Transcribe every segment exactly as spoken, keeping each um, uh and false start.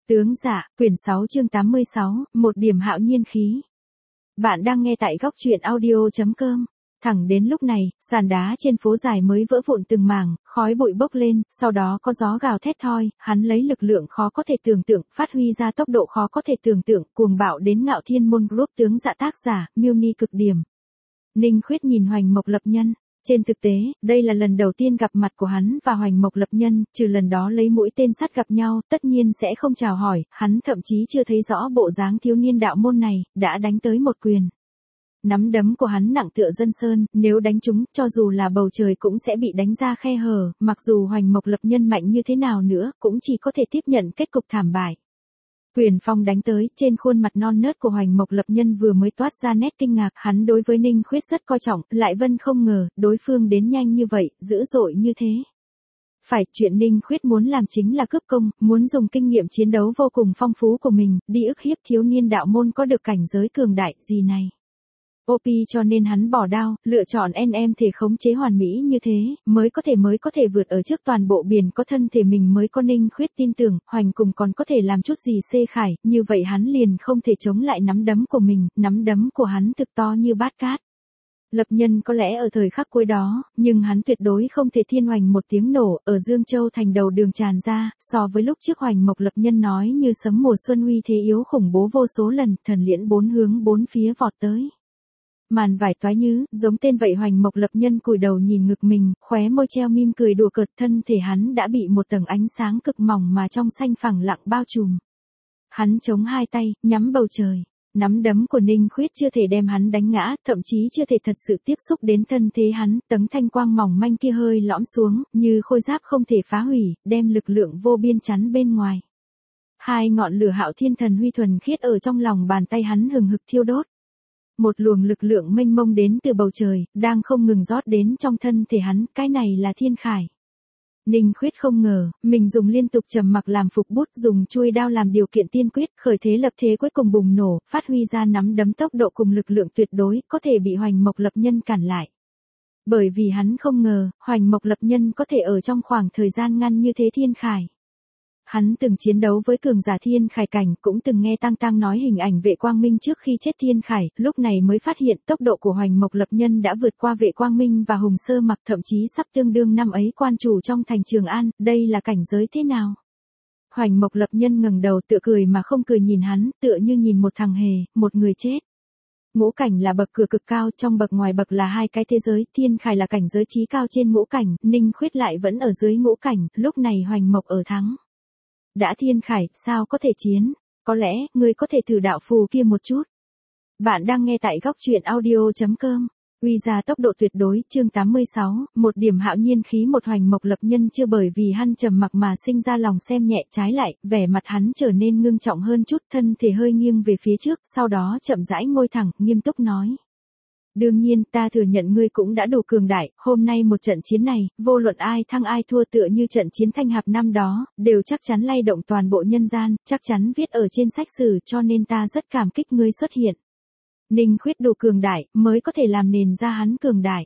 Tướng dạ, quyển sáu chương tám mươi sáu, một điểm hạo nhiên khí. Bạn đang nghe tại góc truyện audio chấm com. Thẳng đến lúc này, sàn đá trên phố dài mới vỡ vụn từng mảng, khói bụi bốc lên, sau đó có gió gào thét thoi, hắn lấy lực lượng khó có thể tưởng tượng, phát huy ra tốc độ khó có thể tưởng tượng, cuồng bạo đến Ngạo Thiên Môn Group tướng dạ tác giả, miêu ni cực điểm. Ninh Khuyết nhìn Hoành Mộc Lập Nhân. Trên thực tế, đây là lần đầu tiên gặp mặt của hắn và Hoành Mộc Lập Nhân, trừ lần đó lấy mũi tên sắt gặp nhau, tất nhiên sẽ không chào hỏi, hắn thậm chí chưa thấy rõ bộ dáng thiếu niên đạo môn này, đã đánh tới một quyền. Nắm đấm của hắn nặng tựa dân sơn, nếu đánh trúng, cho dù là bầu trời cũng sẽ bị đánh ra khe hở, mặc dù Hoành Mộc Lập Nhân mạnh như thế nào nữa, cũng chỉ có thể tiếp nhận kết cục thảm bại. Quyền phong đánh tới, trên khuôn mặt non nớt của Hoành Mộc Lập Nhân vừa mới toát ra nét kinh ngạc, hắn đối với Ninh Khuyết rất coi trọng, lại vân không ngờ, đối phương đến nhanh như vậy, dữ dội như thế. Phải, chuyện Ninh Khuyết muốn làm chính là cướp công, muốn dùng kinh nghiệm chiến đấu vô cùng phong phú của mình, đi ức hiếp thiếu niên đạo môn có được cảnh giới cường đại gì này. ô pê cho nên hắn bỏ đao, lựa chọn en em thể khống chế hoàn mỹ như thế, mới có thể mới có thể vượt ở trước toàn bộ biển có thân thể mình mới có Ninh Khuyết tin tưởng, Hoành cùng còn có thể làm chút gì xê khải, như vậy hắn liền không thể chống lại nắm đấm của mình, nắm đấm của hắn thực to như bát cát. Lập Nhân có lẽ ở thời khắc cuối đó, nhưng hắn tuyệt đối không thể thiên hoành một tiếng nổ, ở Dương Châu thành đầu đường tràn ra, so với lúc trước Hoành Mộc Lập Nhân nói như sấm mùa xuân uy thế yếu khủng bố vô số lần, thần liễn bốn hướng bốn phía vọt tới. Màn vải toái nhứ, giống tên vậy Hoành Mộc Lập Nhân cúi đầu nhìn ngực mình, khóe môi treo mỉm cười đùa cợt, thân thể hắn đã bị một tầng ánh sáng cực mỏng mà trong xanh phẳng lặng bao trùm. Hắn chống hai tay, nhắm bầu trời. Nắm đấm của Ninh Khuyết chưa thể đem hắn đánh ngã, thậm chí chưa thể thật sự tiếp xúc đến thân thế hắn, tầng thanh quang mỏng manh kia hơi lõm xuống, như khôi giáp không thể phá hủy, đem lực lượng vô biên chắn bên ngoài. Hai ngọn lửa Hạo Thiên Thần Huy thuần khiết ở trong lòng bàn tay hắn hừng hực thiêu đốt. Một luồng lực lượng mênh mông đến từ bầu trời, đang không ngừng rót đến trong thân thể hắn, cái này là thiên khải. Ninh Khuyết không ngờ, mình dùng liên tục trầm mặc làm phục bút, dùng chuôi đao làm điều kiện tiên quyết, khởi thế lập thế cuối cùng bùng nổ, phát huy ra nắm đấm tốc độ cùng lực lượng tuyệt đối, có thể bị Hoành Mộc Lập Nhân cản lại. Bởi vì hắn không ngờ, Hoành Mộc Lập Nhân có thể ở trong khoảng thời gian ngắn như thế thiên khải. Hắn từng chiến đấu với cường giả thiên khải cảnh, cũng từng nghe Tăng Tăng nói hình ảnh Vệ Quang Minh trước khi chết thiên khải, lúc này mới phát hiện tốc độ của Hoành Mộc Lập Nhân đã vượt qua Vệ Quang Minh và Hùng Sơ Mặc, thậm chí sắp tương đương năm ấy quan chủ trong thành Trường An, đây là cảnh giới thế nào? Hoành Mộc Lập Nhân ngẩng đầu tựa cười mà không cười nhìn hắn, tựa như nhìn một thằng hề, một người chết. Ngũ cảnh là bậc cửa cực cao, trong bậc ngoài bậc là hai cái thế giới, thiên khải là cảnh giới chí cao trên ngũ cảnh, Ninh Khuyết lại vẫn ở dưới ngũ cảnh, lúc này Hoành Mộc ở thắng. Đã thiên khải, sao có thể chiến? Có lẽ, ngươi có thể thử đạo phù kia một chút. Bạn đang nghe tại góc truyện audio chấm com. Uy ra tốc độ tuyệt đối, chương tám mươi sáu, một điểm hạo nhiên khí. Một Hoành Mộc Lập Nhân chưa bởi vì hắn trầm mặc mà sinh ra lòng xem nhẹ, trái lại, vẻ mặt hắn trở nên ngưng trọng hơn chút, thân thể hơi nghiêng về phía trước, sau đó chậm rãi ngồi thẳng, nghiêm túc nói. Đương nhiên, ta thừa nhận ngươi cũng đã đủ cường đại, hôm nay một trận chiến này, vô luận ai thắng ai thua tựa như trận chiến Thanh Hạp năm đó, đều chắc chắn lay động toàn bộ nhân gian, chắc chắn viết ở trên sách sử, cho nên ta rất cảm kích ngươi xuất hiện. Ninh Khuyết đủ cường đại, mới có thể làm nền ra hắn cường đại.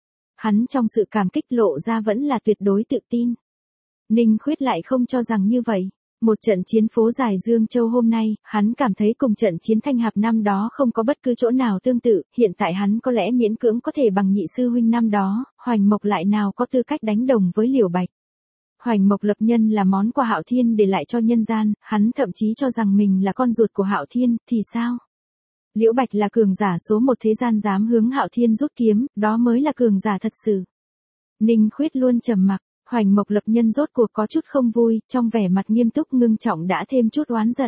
Hắn trong sự cảm kích lộ ra vẫn là tuyệt đối tự tin. Ninh Khuyết lại không cho rằng như vậy. Một trận chiến phố dài Dương Châu hôm nay, hắn cảm thấy cùng trận chiến Thanh Hạp năm đó không có bất cứ chỗ nào tương tự, hiện tại hắn có lẽ miễn cưỡng có thể bằng nhị sư huynh năm đó, Hoành Mộc lại nào có tư cách đánh đồng với Liễu Bạch. Hoành Mộc Lập Nhân là món quà Hạo Thiên để lại cho nhân gian, hắn thậm chí cho rằng mình là con ruột của Hạo Thiên, thì sao? Liễu Bạch là cường giả số một thế gian dám hướng Hạo Thiên rút kiếm, đó mới là cường giả thật sự. Ninh Khuyết luôn trầm mặc. Hoành Mộc Lập Nhân rốt cuộc có chút không vui, trong vẻ mặt nghiêm túc ngưng trọng đã thêm chút oán giận.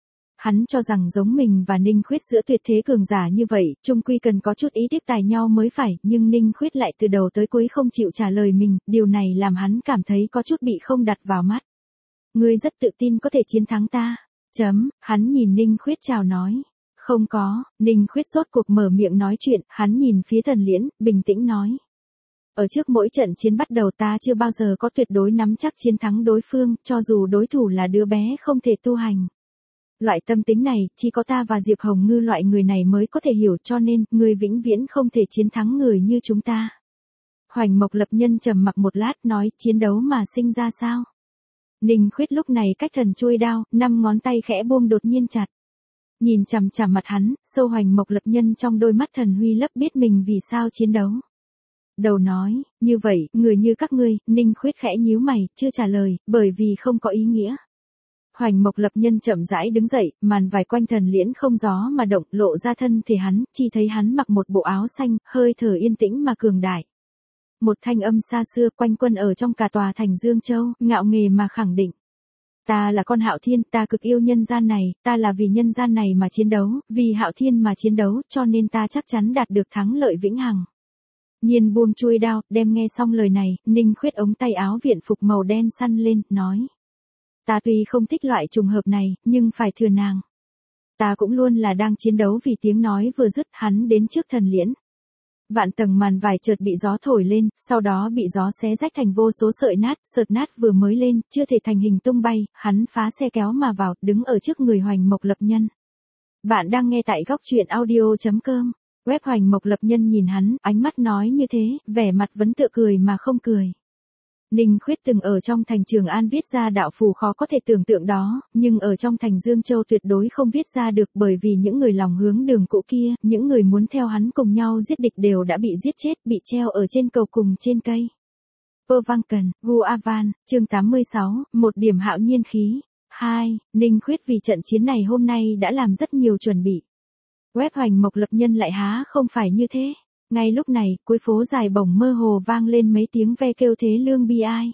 Hắn cho rằng giống mình và Ninh Khuyết giữa tuyệt thế cường giả như vậy, chung quy cần có chút ý tiếc tài nhau mới phải, nhưng Ninh Khuyết lại từ đầu tới cuối không chịu trả lời mình, điều này làm hắn cảm thấy có chút bị không đặt vào mắt. Ngươi rất tự tin có thể chiến thắng ta. Chấm, hắn nhìn Ninh Khuyết chào nói. Không có, Ninh Khuyết rốt cuộc mở miệng nói chuyện, hắn nhìn phía Thần Liễn, bình tĩnh nói. Ở trước mỗi trận chiến bắt đầu ta chưa bao giờ có tuyệt đối nắm chắc chiến thắng đối phương, cho dù đối thủ là đứa bé không thể tu hành. Loại tâm tính này, chỉ có ta và Diệp Hồng Ngư loại người này mới có thể hiểu, cho nên, người vĩnh viễn không thể chiến thắng người như chúng ta. Hoành Mộc Lập Nhân trầm mặc một lát nói, chiến đấu mà sinh ra sao? Ninh Khuyết lúc này cách thần chuôi đao, năm ngón tay khẽ buông đột nhiên chặt. Nhìn chằm chằm mặt hắn, sâu hoành mộc lập nhân trong đôi mắt thần huy lấp biết mình vì sao chiến đấu. Đầu nói, như vậy, người như các ngươi, Ninh Khuyết khẽ nhíu mày, chưa trả lời, bởi vì không có ý nghĩa. Hoành mộc lập nhân chậm rãi đứng dậy, màn vải quanh thần liễn không gió mà động, lộ ra thân thể hắn, chỉ thấy hắn mặc một bộ áo xanh, hơi thở yên tĩnh mà cường đại. Một thanh âm xa xưa quanh quân ở trong cả tòa thành Dương Châu, ngạo nghề mà khẳng định. Ta là con Hạo Thiên, ta cực yêu nhân gian này, ta là vì nhân gian này mà chiến đấu, vì Hạo Thiên mà chiến đấu, cho nên ta chắc chắn đạt được thắng lợi vĩnh hằng. Nhiên buông chuôi đao, đem nghe xong lời này, Ninh Khuyết ống tay áo viện phục màu đen săn lên, nói. Ta tuy không thích loại trùng hợp này, nhưng phải thừa nàng. Ta cũng luôn là đang chiến đấu vì tiếng nói vừa dứt hắn đến trước thần liễn. Vạn tầng màn vải chợt bị gió thổi lên, sau đó bị gió xé rách thành vô số sợi nát, sợi nát vừa mới lên, chưa thể thành hình tung bay, hắn phá xe kéo mà vào, đứng ở trước người Hoành Mộc Lập Nhân. Bạn đang nghe tại góc truyện audio chấm com. Web Hoành Mộc Lập Nhân nhìn hắn, ánh mắt nói như thế, vẻ mặt vẫn tựa cười mà không cười. Ninh Khuyết từng ở trong thành Trường An viết ra đạo phù khó có thể tưởng tượng đó, nhưng ở trong thành Dương Châu tuyệt đối không viết ra được bởi vì những người lòng hướng đường cũ kia, những người muốn theo hắn cùng nhau giết địch đều đã bị giết chết, bị treo ở trên cầu cùng trên cây. Pơ Vang Cần, Gu Avan, chương tám mươi sáu, một điểm hạo nhiên khí. hai. Ninh Khuyết vì trận chiến này hôm nay đã làm rất nhiều chuẩn bị. Web Hoành Mộc Lập Nhân lại há không phải như thế. Ngay lúc này, cuối phố dài bỗng mơ hồ vang lên mấy tiếng ve kêu thế lương bi ai.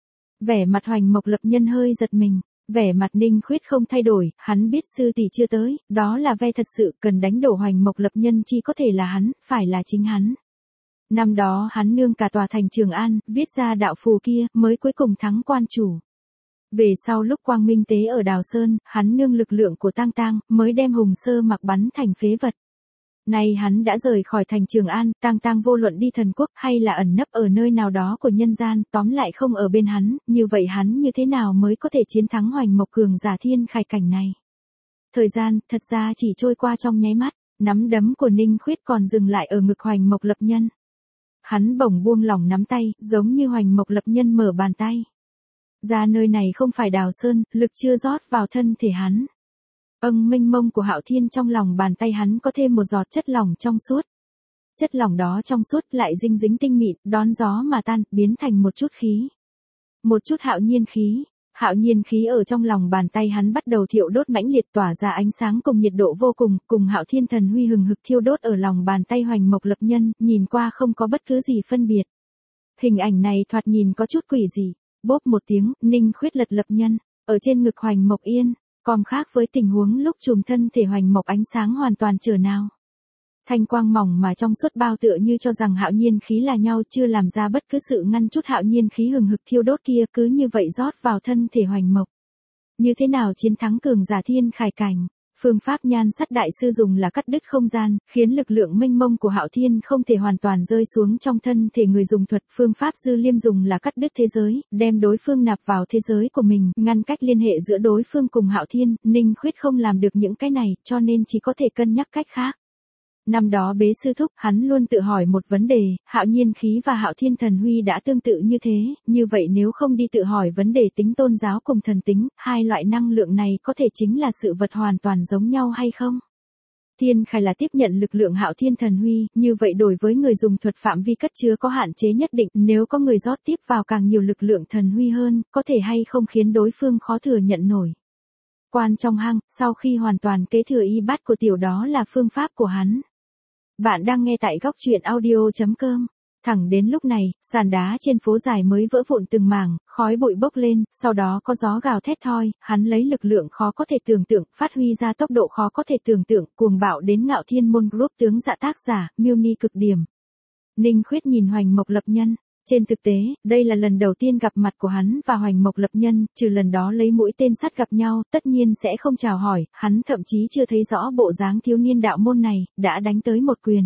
Vẻ mặt Hoành Mộc Lập Nhân hơi giật mình, vẻ mặt Ninh Khuyết không thay đổi, hắn biết sư tỷ chưa tới, đó là ve thật sự cần đánh đổ Hoành Mộc Lập Nhân chỉ có thể là hắn, phải là chính hắn. Năm đó hắn nương cả tòa thành Trường An, viết ra đạo phù kia, mới cuối cùng thắng quan chủ. Về sau lúc Quang Minh tế ở Đào Sơn, hắn nương lực lượng của Tang Tang, mới đem Hùng Sơ Mặc bắn thành phế vật. Nay hắn đã rời khỏi thành Trường An, Tang Tang vô luận đi thần quốc hay là ẩn nấp ở nơi nào đó của nhân gian, tóm lại không ở bên hắn, như vậy hắn như thế nào mới có thể chiến thắng Hoành Mộc cường giả thiên khải cảnh này. Thời gian, thật ra chỉ trôi qua trong nháy mắt, nắm đấm của Ninh Khuyết còn dừng lại ở ngực Hoành Mộc Lập Nhân. Hắn bỗng buông lỏng nắm tay, giống như Hoành Mộc Lập Nhân mở bàn tay. Ra nơi này không phải Đào Sơn, lực chưa rót vào thân thể hắn. Âng mênh mông của Hạo Thiên trong lòng bàn tay hắn có thêm một giọt chất lỏng trong suốt. Chất lỏng đó trong suốt lại dinh dính tinh mịn, đón gió mà tan, biến thành một chút khí. Một chút hạo nhiên khí. Hạo nhiên khí ở trong lòng bàn tay hắn bắt đầu thiêu đốt mãnh liệt tỏa ra ánh sáng cùng nhiệt độ vô cùng, cùng Hạo Thiên thần huy hừng hực thiêu đốt ở lòng bàn tay Hoành Mộc Lập Nhân, nhìn qua không có bất cứ gì phân biệt. Hình ảnh này thoạt nhìn có chút quỷ dị. Bốp một tiếng, Ninh Khuyết lật Lập Nhân, ở trên ngực Hoành Mộc yên. Còn khác với tình huống lúc trùm thân thể Hoành Mộc ánh sáng hoàn toàn trở nào. Thanh quang mỏng mà trong suốt bao tựa như cho rằng hạo nhiên khí là nhau chưa làm ra bất cứ sự ngăn chút hạo nhiên khí hừng hực thiêu đốt kia cứ như vậy rót vào thân thể Hoành Mộc. Như thế nào chiến thắng cường giả thiên khải cảnh? Phương pháp nhan sắt đại sư dùng là cắt đứt không gian, khiến lực lượng mênh mông của Hạo Thiên không thể hoàn toàn rơi xuống trong thân thể người dùng thuật. Phương pháp dư liêm dùng là cắt đứt thế giới, đem đối phương nạp vào thế giới của mình, ngăn cách liên hệ giữa đối phương cùng Hạo Thiên. Ninh Khuyết không làm được những cái này, cho nên chỉ có thể cân nhắc cách khác. Năm đó bế sư thúc, hắn luôn tự hỏi một vấn đề, hạo nhiên khí và Hạo Thiên thần huy đã tương tự như thế, như vậy nếu không đi tự hỏi vấn đề tính tôn giáo cùng thần tính, hai loại năng lượng này có thể chính là sự vật hoàn toàn giống nhau hay không? Thiên khải là tiếp nhận lực lượng Hạo Thiên thần huy, như vậy đối với người dùng thuật phạm vi cất chứa có hạn chế nhất định, nếu có người rót tiếp vào càng nhiều lực lượng thần huy hơn, có thể hay không khiến đối phương khó thừa nhận nổi. Quan trong hang, sau khi hoàn toàn kế thừa y bát của tiểu đó là phương pháp của hắn. Bạn đang nghe tại góc truyện audio chấm com. Thẳng đến lúc này, sàn đá trên phố dài mới vỡ vụn từng mảng, khói bụi bốc lên, sau đó có gió gào thét thoi, hắn lấy lực lượng khó có thể tưởng tượng, phát huy ra tốc độ khó có thể tưởng tượng, cuồng bạo đến Ngạo Thiên môn group tướng dạ tác giả, miêu ni cực điểm. Ninh Khuyết nhìn Hoành Mộc Lập Nhân. Trên thực tế, đây là lần đầu tiên gặp mặt của hắn và Hoành Mộc Lập Nhân, trừ lần đó lấy mũi tên sắt gặp nhau, tất nhiên sẽ không chào hỏi, hắn thậm chí chưa thấy rõ bộ dáng thiếu niên đạo môn này, đã đánh tới một quyền.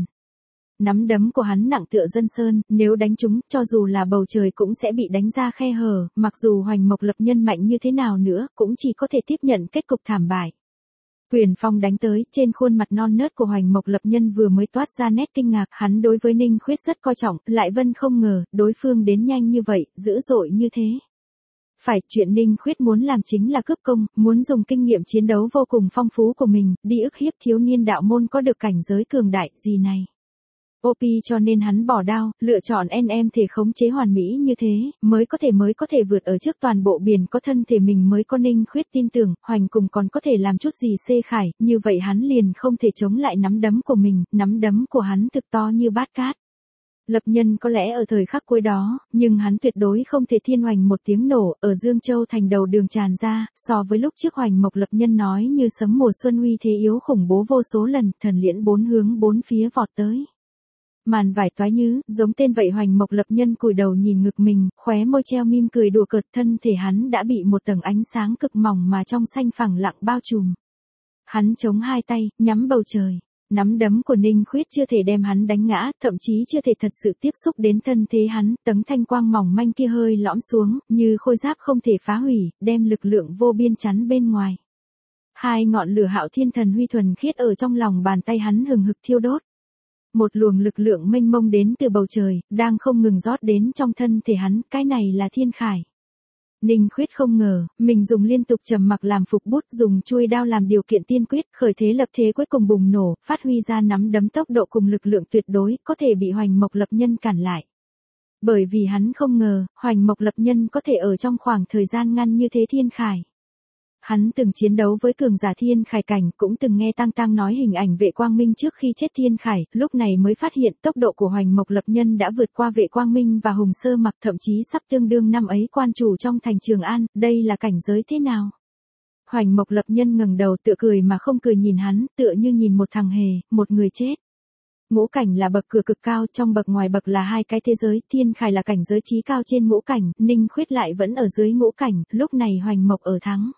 Nắm đấm của hắn nặng tựa dân sơn, nếu đánh trúng, cho dù là bầu trời cũng sẽ bị đánh ra khe hở, mặc dù Hoành Mộc Lập Nhân mạnh như thế nào nữa, cũng chỉ có thể tiếp nhận kết cục thảm bại. Quyền phong đánh tới, trên khuôn mặt non nớt của Hoành Mộc Lập Nhân vừa mới toát ra nét kinh ngạc, hắn đối với Ninh Khuyết rất coi trọng, lại vân không ngờ, đối phương đến nhanh như vậy, dữ dội như thế. Phải, chuyện Ninh Khuyết muốn làm chính là cướp công, muốn dùng kinh nghiệm chiến đấu vô cùng phong phú của mình, đi ức hiếp thiếu niên đạo môn có được cảnh giới cường đại gì này. ô pê cho nên hắn bỏ đao, lựa chọn en em thể khống chế hoàn mỹ như thế, mới có thể mới có thể vượt ở trước toàn bộ biển có thân thể mình mới có Ninh Khuyết tin tưởng, Hoành cùng còn có thể làm chút gì xê khải, như vậy hắn liền không thể chống lại nắm đấm của mình, nắm đấm của hắn thực to như bát cát. Lập Nhân có lẽ ở thời khắc cuối đó, nhưng hắn tuyệt đối không thể thiên hoành một tiếng nổ, ở Dương Châu thành đầu đường tràn ra, so với lúc trước Hoành Mộc Lập Nhân nói như sấm mùa xuân uy thế yếu khủng bố vô số lần, thần liễn bốn hướng bốn phía vọt tới. Màn vải toái nhứ, giống tên vậy Hoành Mộc Lập Nhân cúi đầu nhìn ngực mình, khóe môi treo mỉm cười đùa cợt, thân thể hắn đã bị một tầng ánh sáng cực mỏng mà trong xanh phẳng lặng bao trùm. Hắn chống hai tay, nhắm bầu trời. Nắm đấm của Ninh Khuyết chưa thể đem hắn đánh ngã, thậm chí chưa thể thật sự tiếp xúc đến thân thế hắn, tầng thanh quang mỏng manh kia hơi lõm xuống, như khôi giáp không thể phá hủy, đem lực lượng vô biên chắn bên ngoài. Hai ngọn lửa Hạo Thiên Thần Huy thuần khiết ở trong lòng bàn tay hắn hừng hực thiêu đốt. Một luồng lực lượng mênh mông đến từ bầu trời, đang không ngừng rót đến trong thân thể hắn, cái này là thiên khải. Ninh Khuyết không ngờ, mình dùng liên tục trầm mặc làm phục bút, dùng chuôi đao làm điều kiện tiên quyết, khởi thế lập thế cuối cùng bùng nổ, phát huy ra nắm đấm tốc độ cùng lực lượng tuyệt đối, có thể bị Hoành Mộc Lập Nhân cản lại. Bởi vì hắn không ngờ, Hoành Mộc Lập Nhân có thể ở trong khoảng thời gian ngắn như thế thiên khải. Hắn từng chiến đấu với cường giả thiên khải cảnh, cũng từng nghe Tăng Tăng nói hình ảnh Vệ Quang Minh trước khi chết thiên khải, lúc này mới phát hiện tốc độ của Hoành Mộc Lập Nhân đã vượt qua Vệ Quang Minh và Hùng Sơ Mặc, thậm chí sắp tương đương năm ấy quan chủ trong thành Trường An, đây là cảnh giới thế nào? Hoành Mộc Lập Nhân ngẩng đầu tựa cười mà không cười nhìn hắn, tựa như nhìn một thằng hề, một người chết. Ngũ cảnh là bậc cửa cực cao, trong bậc ngoài bậc là hai cái thế giới, thiên khải là cảnh giới chí cao trên ngũ cảnh, Ninh Khuyết lại vẫn ở dưới ngũ cảnh, lúc này Hoành Mộc ở thắng.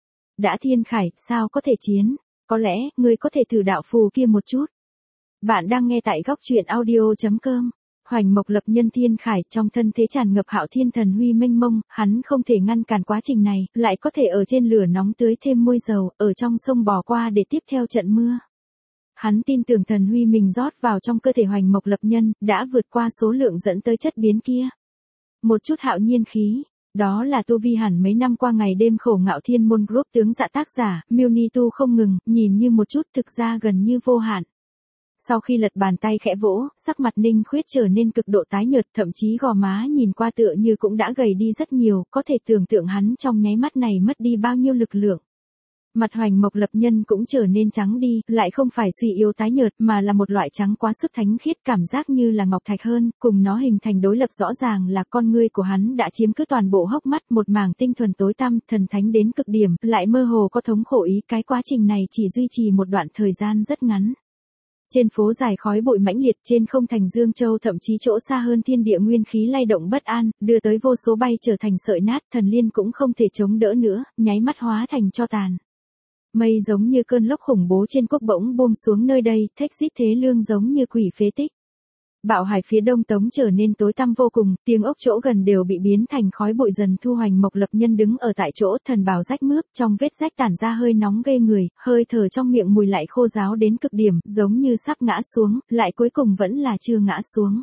Đã thiên khải, sao có thể chiến? Có lẽ, ngươi có thể thử đạo phù kia một chút. Bạn đang nghe tại góc truyện audio chấm com. Hoành Mộc Lập Nhân thiên khải, trong thân thế tràn ngập Hạo Thiên Thần Huy mênh mông, hắn không thể ngăn cản quá trình này, lại có thể ở trên lửa nóng tưới thêm môi dầu, ở trong sông bò qua để tiếp theo trận mưa. Hắn tin tưởng thần huy mình rót vào trong cơ thể Hoành Mộc Lập Nhân, đã vượt qua số lượng dẫn tới chất biến kia. Một chút hạo nhiên khí. Đó là tu vi hẳn mấy năm qua ngày đêm khổ ngạo Thiên Môn Group tướng dạ tác giả, miêu ni tu không ngừng, nhìn như một chút thực ra gần như vô hạn. Sau khi lật bàn tay khẽ vỗ, sắc mặt Ninh Khuyết trở nên cực độ tái nhợt, thậm chí gò má nhìn qua tựa như cũng đã gầy đi rất nhiều, có thể tưởng tượng hắn trong nháy mắt này mất đi bao nhiêu lực lượng. Mặt Hoành Mộc Lập Nhân cũng trở nên trắng đi, lại không phải suy yếu tái nhợt mà là một loại trắng quá sức thánh khiết, cảm giác như là ngọc thạch hơn, cùng nó hình thành đối lập rõ ràng là con ngươi của hắn đã chiếm cứ toàn bộ hốc mắt, một mảng tinh thuần tối tăm, thần thánh đến cực điểm, lại mơ hồ có thống khổ ý, cái quá trình này chỉ duy trì một đoạn thời gian rất ngắn. Trên phố dài khói bụi mãnh liệt, trên không thành Dương Châu thậm chí chỗ xa hơn thiên địa nguyên khí lay động bất an, đưa tới vô số bay trở thành sợi nát, thần liên cũng không thể chống đỡ nữa, nháy mắt hóa thành tro tàn. Mây giống như cơn lốc khủng bố trên quốc bỗng buông xuống nơi đây, thách giết thế lương giống như quỷ phế tích. Bạo hải phía đông tống trở nên tối tăm vô cùng, tiếng ốc chỗ gần đều bị biến thành khói bụi dần thu. Hoành Mộc Lập Nhân đứng ở tại chỗ, thần bào rách mướp, trong vết rách tản ra hơi nóng ghê người, hơi thở trong miệng mùi lại khô ráo đến cực điểm, giống như sắp ngã xuống, lại cuối cùng vẫn là chưa ngã xuống.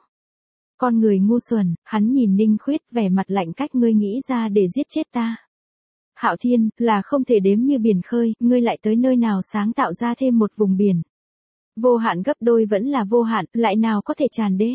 Con người ngu xuẩn, hắn nhìn Ninh Khuyết, vẻ mặt lạnh cách, ngươi nghĩ ra để giết chết ta. Hạo Thiên, là không thể đếm như biển khơi, ngươi lại tới nơi nào sáng tạo ra thêm một vùng biển. Vô hạn gấp đôi vẫn là vô hạn, lại nào có thể tràn đế.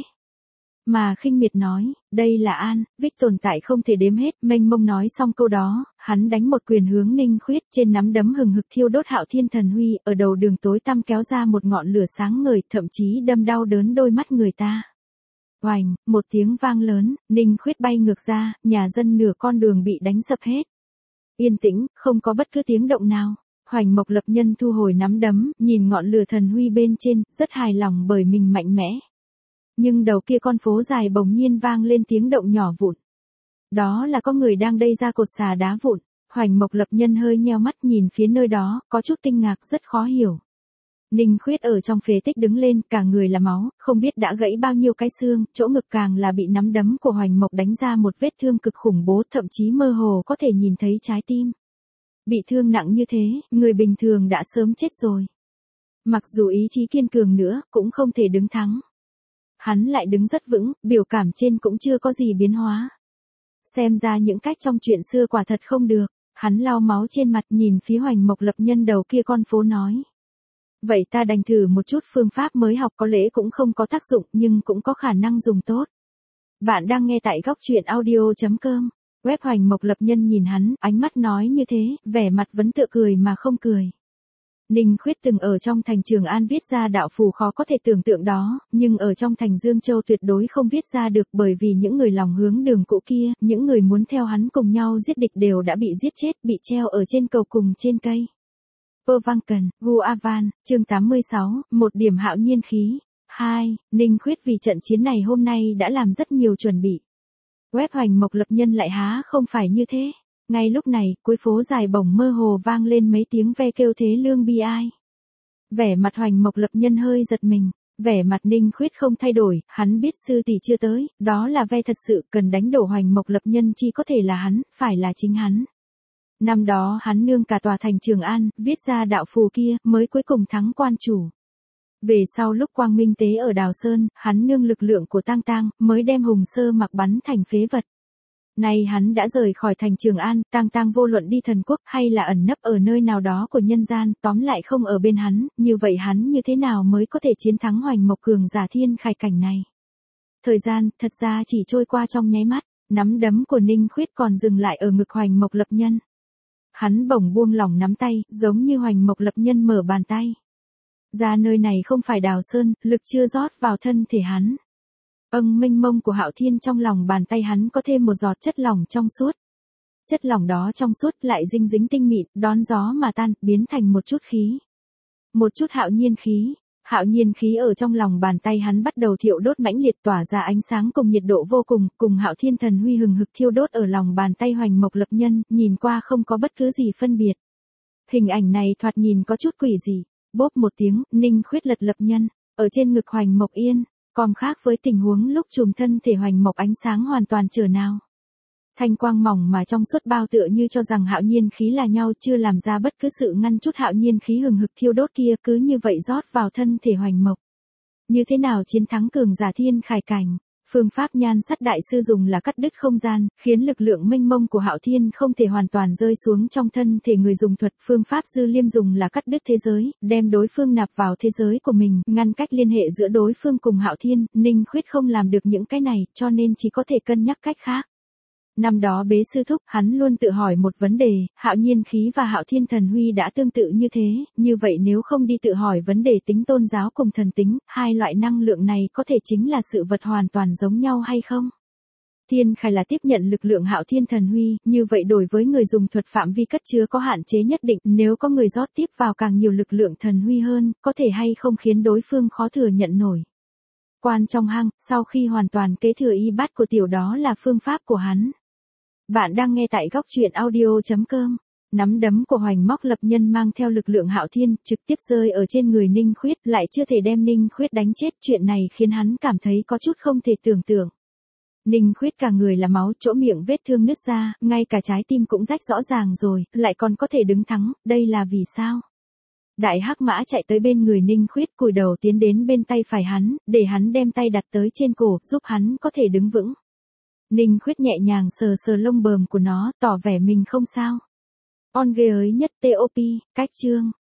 Mà khinh miệt nói, đây là an, vích tồn tại không thể đếm hết, mênh mông nói xong câu đó, hắn đánh một quyền hướng Ninh Khuyết, trên nắm đấm hừng hực thiêu đốt Hạo Thiên Thần Huy, ở đầu đường tối tăm kéo ra một ngọn lửa sáng ngời, thậm chí đâm đau đớn đôi mắt người ta. Oành, một tiếng vang lớn, Ninh Khuyết bay ngược ra, nhà dân nửa con đường bị đánh sập hết. Yên tĩnh, không có bất cứ tiếng động nào. Hoành Mộc Lập Nhân thu hồi nắm đấm, nhìn ngọn lửa thần huy bên trên, rất hài lòng bởi mình mạnh mẽ. Nhưng đầu kia con phố dài bỗng nhiên vang lên tiếng động nhỏ vụn. Đó là có người đang đây ra cột xà đá vụn. Hoành Mộc Lập Nhân hơi nheo mắt nhìn phía nơi đó, có chút kinh ngạc, rất khó hiểu. Ninh Khuyết ở trong phế tích đứng lên, cả người là máu, không biết đã gãy bao nhiêu cái xương, chỗ ngực càng là bị nắm đấm của Hoành Mộc đánh ra một vết thương cực khủng bố, thậm chí mơ hồ có thể nhìn thấy trái tim. Bị thương nặng như thế, người bình thường đã sớm chết rồi. Mặc dù ý chí kiên cường nữa, cũng không thể đứng thắng. Hắn lại đứng rất vững, biểu cảm trên cũng chưa có gì biến hóa. Xem ra những cách trong chuyện xưa quả thật không được. Hắn lau máu trên mặt nhìn phía Hoành Mộc Lập Nhân đầu kia con phố nói. Vậy ta đành thử một chút phương pháp mới học, có lẽ cũng không có tác dụng nhưng cũng có khả năng dùng tốt. Bạn đang nghe tại góc truyện audio.com. Web Hoành Mộc Lập Nhân nhìn hắn, ánh mắt nói như thế, vẻ mặt vẫn tựa cười mà không cười. Ninh Khuyết từng ở trong thành Trường An viết ra đạo phù khó có thể tưởng tượng đó, nhưng ở trong thành Dương Châu tuyệt đối không viết ra được, bởi vì những người lòng hướng đường cũ kia, những người muốn theo hắn cùng nhau giết địch đều đã bị giết chết, bị treo ở trên cầu cùng trên cây. Pơ Vang Cần, Gu Avan, chương tám mươi sáu, một điểm hạo nhiên khí. hai. Ninh Khuyết vì trận chiến này hôm nay đã làm rất nhiều chuẩn bị. Web Hoành Mộc Lập Nhân lại há không phải như thế. Ngay lúc này, cuối phố dài bỗng mơ hồ vang lên mấy tiếng ve kêu thế lương bi ai. Vẻ mặt Hoành Mộc Lập Nhân hơi giật mình, vẻ mặt Ninh Khuyết không thay đổi, hắn biết sư tỷ chưa tới, đó là ve thật sự, cần đánh đổ Hoành Mộc Lập Nhân chỉ có thể là hắn, phải là chính hắn. Năm đó hắn nương cả tòa thành Trường An, viết ra đạo phù kia, mới cuối cùng thắng quan chủ. Về sau lúc Quang Minh tế ở Đào Sơn, hắn nương lực lượng của Tang Tang, mới đem Hùng Sơ Mặc bắn thành phế vật. Nay hắn đã rời khỏi thành Trường An, Tang Tang vô luận đi thần quốc hay là ẩn nấp ở nơi nào đó của nhân gian, tóm lại không ở bên hắn, như vậy hắn như thế nào mới có thể chiến thắng Hoành Mộc cường giả thiên khải cảnh này. Thời gian, thật ra chỉ trôi qua trong nháy mắt, nắm đấm của Ninh Khuyết còn dừng lại ở ngực Hoành Mộc Lập Nhân. Hắn bỗng buông lỏng nắm tay, giống như Hoành Mộc Lập Nhân mở bàn tay. Ra nơi này không phải Đào Sơn, lực chưa rót vào thân thể hắn. Âng mênh mông của Hạo Thiên trong lòng bàn tay hắn có thêm một giọt chất lỏng trong suốt. Chất lỏng đó trong suốt lại dinh dính tinh mịn, đón gió mà tan, biến thành một chút khí. Một chút hạo nhiên khí. Hạo nhiên khí ở trong lòng bàn tay hắn bắt đầu thiêu đốt mãnh liệt, tỏa ra ánh sáng cùng nhiệt độ vô cùng, cùng Hạo Thiên thần huy hừng hực thiêu đốt ở lòng bàn tay Hoành Mộc Lập Nhân, nhìn qua không có bất cứ gì phân biệt. Hình ảnh này thoạt nhìn có chút quỷ dị. Bốp một tiếng, Ninh Khuyết lật Lập Nhân, ở trên ngực Hoành Mộc yên, còn khác với tình huống lúc trùm thân thể Hoành Mộc ánh sáng hoàn toàn trở nào. Thanh quang mỏng mà trong suốt bao tựa như cho rằng hạo nhiên khí là nhau, chưa làm ra bất cứ sự ngăn chút hạo nhiên khí hừng hực thiêu đốt kia, cứ như vậy rót vào thân thể Hoành Mộc. Như thế nào chiến thắng cường giả thiên khải cảnh? Phương pháp Nhan Sắt đại sư dùng là cắt đứt không gian, khiến lực lượng mênh mông của Hạo Thiên không thể hoàn toàn rơi xuống trong thân thể người dùng thuật. Phương pháp Dư Liêm dùng là cắt đứt thế giới, đem đối phương nạp vào thế giới của mình, ngăn cách liên hệ giữa đối phương cùng Hạo Thiên. Ninh Khuyết không làm được những cái này, cho nên chỉ có thể cân nhắc cách khác. Năm đó bế sư thúc, hắn luôn tự hỏi một vấn đề, hạo nhiên khí và Hạo Thiên thần huy đã tương tự như thế, như vậy nếu không đi tự hỏi vấn đề tính tôn giáo cùng thần tính, hai loại năng lượng này có thể chính là sự vật hoàn toàn giống nhau hay không? Thiên khải là tiếp nhận lực lượng Hạo Thiên thần huy, như vậy đối với người dùng thuật phạm vi cất chứa có hạn chế nhất định, nếu có người rót tiếp vào càng nhiều lực lượng thần huy hơn, có thể hay không khiến đối phương khó thừa nhận nổi. Quan trong hang, sau khi hoàn toàn kế thừa y bát của tiểu đó là phương pháp của hắn. Bạn đang nghe tại góc truyện audio.com. Nắm đấm của Hoành Mộc Lập Nhân mang theo lực lượng Hạo Thiên, trực tiếp rơi ở trên người Ninh Khuyết, lại chưa thể đem Ninh Khuyết đánh chết, chuyện này khiến hắn cảm thấy có chút không thể tưởng tượng. Ninh Khuyết cả người là máu, chỗ miệng vết thương nứt ra, ngay cả trái tim cũng rách rõ ràng rồi, lại còn có thể đứng thắng, đây là vì sao? Đại Hắc Mã chạy tới bên người Ninh Khuyết, cúi đầu tiến đến bên tay phải hắn, để hắn đem tay đặt tới trên cổ, giúp hắn có thể đứng vững. Ninh Khuyết nhẹ nhàng sờ sờ lông bờm của nó, tỏ vẻ mình không sao. On ghê ới nhất top, cách chương.